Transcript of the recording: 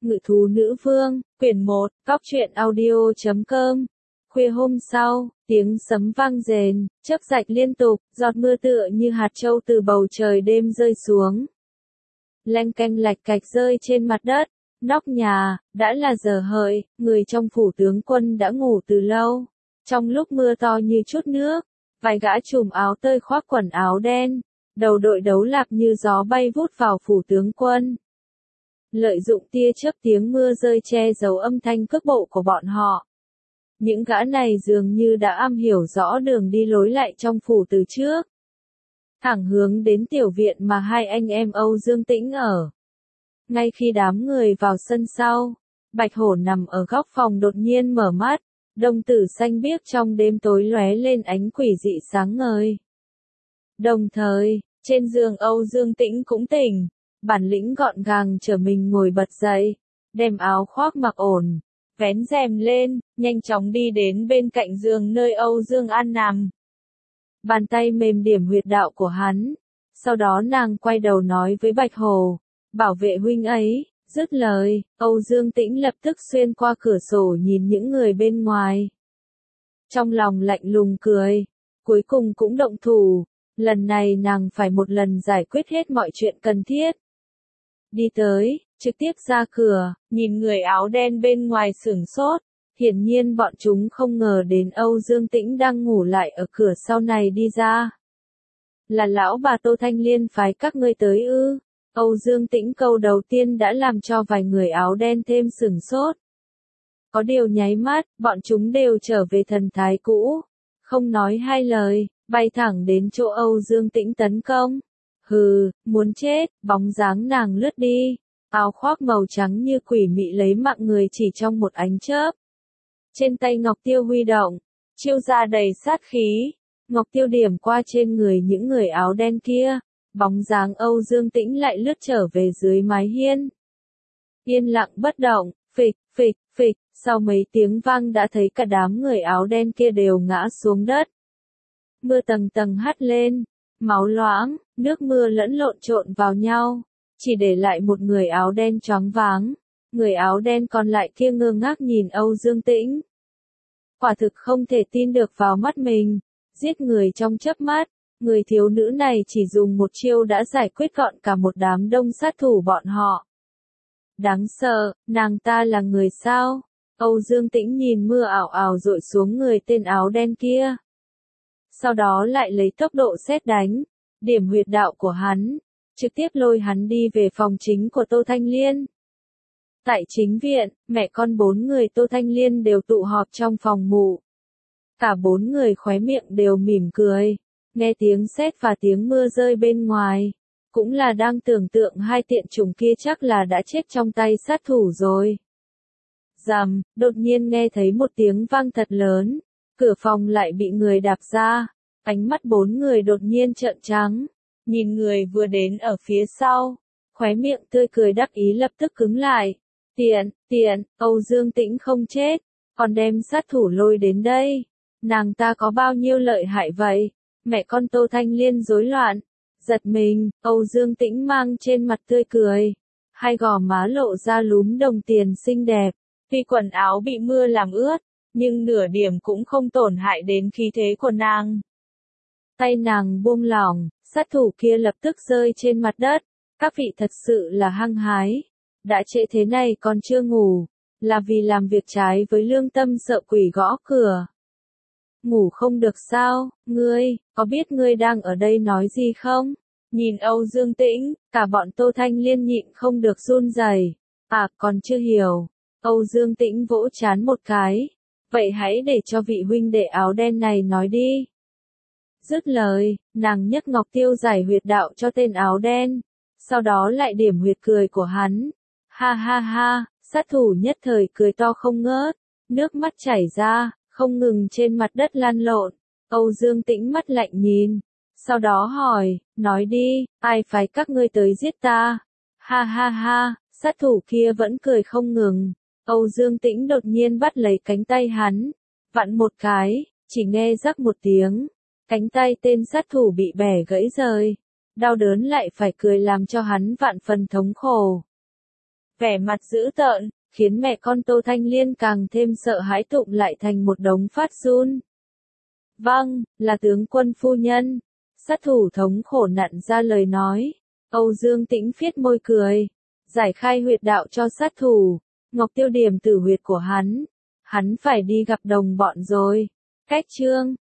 Ngự thú nữ vương, quyển 1, Cóc truyện audio.com. Khuya hôm sau, tiếng sấm vang rền, chớp rạch liên tục, giọt mưa tựa như hạt trâu từ bầu trời đêm rơi xuống. Leng keng lạch cạch rơi trên mặt đất, nóc nhà, đã là giờ hợi, người trong phủ tướng quân đã ngủ từ lâu. Trong lúc mưa to như chút nước, vài gã trùm áo tơi khoác quần áo đen, đầu đội đấu lạp như gió bay vút vào phủ tướng quân. Lợi dụng tia chớp tiếng mưa rơi che giấu âm thanh cước bộ của bọn họ. Những gã này dường như đã am hiểu rõ đường đi lối lại trong phủ từ trước. Thẳng hướng đến tiểu viện mà hai anh em Âu Dương Tĩnh ở. Ngay khi đám người vào sân sau, Bạch Hổ nằm ở góc phòng đột nhiên mở mắt, đồng tử xanh biếc trong đêm tối lóe lên ánh quỷ dị sáng ngời. Đồng thời, trên giường Âu Dương Tĩnh cũng tỉnh, bản lĩnh gọn gàng trở mình ngồi bật dậy, đem áo khoác mặc ổn, vén rèm lên, nhanh chóng đi đến bên cạnh giường nơi Âu Dương An nằm. Bàn tay mềm điểm huyệt đạo của hắn, sau đó nàng quay đầu nói với Bạch Hổ, bảo vệ huynh ấy. Dứt lời, Âu Dương Tĩnh lập tức xuyên qua cửa sổ nhìn những người bên ngoài. Trong lòng lạnh lùng cười, cuối cùng cũng động thủ, lần này nàng phải một lần giải quyết hết mọi chuyện cần thiết. Đi tới, trực tiếp ra cửa, nhìn người áo đen bên ngoài sửng sốt, hiển nhiên bọn chúng không ngờ đến Âu Dương Tĩnh đang ngủ lại ở cửa sau này đi ra. Là lão bà Tô Thanh Liên phái các ngươi tới ư? Âu Dương Tĩnh câu đầu tiên đã làm cho vài người áo đen thêm sửng sốt. Có điều nháy mắt, bọn chúng đều trở về thần thái cũ, không nói hai lời, bay thẳng đến chỗ Âu Dương Tĩnh tấn công. Hừ, muốn chết, bóng dáng nàng lướt đi, áo khoác màu trắng như quỷ mị lấy mạng người chỉ trong một ánh chớp. Trên tay Ngọc Tiêu huy động, chiêu ra đầy sát khí, Ngọc Tiêu điểm qua trên người những người áo đen kia. Bóng dáng Âu Dương Tĩnh lại lướt trở về dưới mái hiên. Yên lặng bất động, phịch, phịch, phịch, sau mấy tiếng vang đã thấy cả đám người áo đen kia đều ngã xuống đất. Mưa tầng tầng hắt lên, máu loãng, nước mưa lẫn lộn trộn vào nhau, chỉ để lại một người áo đen choáng váng. Người áo đen còn lại kia ngơ ngác nhìn Âu Dương Tĩnh. Quả thực không thể tin được vào mắt mình, giết người trong chớp mắt. Người thiếu nữ này chỉ dùng một chiêu đã giải quyết gọn cả một đám đông sát thủ bọn họ. Đáng sợ, nàng ta là người sao? Âu Dương Tĩnh nhìn mưa ảo ảo dội xuống người tên áo đen kia. Sau đó lại lấy tốc độ sét đánh, điểm huyệt đạo của hắn, trực tiếp lôi hắn đi về phòng chính của Tô Thanh Liên. Tại chính viện, mẹ con bốn người Tô Thanh Liên đều tụ họp trong phòng ngủ. Cả bốn người khóe miệng đều mỉm cười. Nghe tiếng sét và tiếng mưa rơi bên ngoài, cũng là đang tưởng tượng hai tiện chủng kia chắc là đã chết trong tay sát thủ rồi. Rầm, đột nhiên nghe thấy một tiếng vang thật lớn, cửa phòng lại bị người đạp ra, ánh mắt bốn người đột nhiên trợn trắng, nhìn người vừa đến ở phía sau, khóe miệng tươi cười đắc ý lập tức cứng lại. Tiện, Âu Dương Tĩnh không chết, còn đem sát thủ lôi đến đây, nàng ta có bao nhiêu lợi hại vậy? Mẹ con Tô Thanh Liên rối loạn, giật mình, Âu Dương Tĩnh mang trên mặt tươi cười, hai gò má lộ ra lúm đồng tiền xinh đẹp, tuy quần áo bị mưa làm ướt, nhưng nửa điểm cũng không tổn hại đến khí thế của nàng. Tay nàng buông lỏng, sát thủ kia lập tức rơi trên mặt đất, các vị thật sự là hăng hái, đã trễ thế này còn chưa ngủ, là vì làm việc trái với lương tâm sợ quỷ gõ cửa. Ngủ không được sao, ngươi, có biết ngươi đang ở đây nói gì không? Nhìn Âu Dương Tĩnh, cả bọn Tô Thanh Liên nhịn không được run rẩy. À, còn chưa hiểu. Âu Dương Tĩnh vỗ trán một cái. Vậy hãy để cho vị huynh đệ áo đen này nói đi. Dứt lời, nàng nhấc Ngọc Tiêu giải huyệt đạo cho tên áo đen. Sau đó lại điểm huyệt cười của hắn. Ha ha ha, sát thủ nhất thời cười to không ngớt. Nước mắt chảy ra. Không ngừng trên mặt đất lăn lộn, Âu Dương Tĩnh mắt lạnh nhìn, sau đó hỏi, nói đi, ai phái các ngươi tới giết ta? Ha ha ha, sát thủ kia vẫn cười không ngừng, Âu Dương Tĩnh đột nhiên bắt lấy cánh tay hắn, vặn một cái, chỉ nghe rắc một tiếng, cánh tay tên sát thủ bị bẻ gãy rời, đau đớn lại phải cười làm cho hắn vạn phần thống khổ. Vẻ mặt dữ tợn, khiến mẹ con Tô Thanh Liên càng thêm sợ hãi tụng lại thành một đống phát run. Vâng, là tướng quân phu nhân. Sát thủ thống khổ nặn ra lời nói. Âu Dương Tĩnh phiết môi cười. Giải khai huyệt đạo cho sát thủ. Ngọc Tiêu điểm tử huyệt của hắn. Hắn phải đi gặp đồng bọn rồi. Cách chương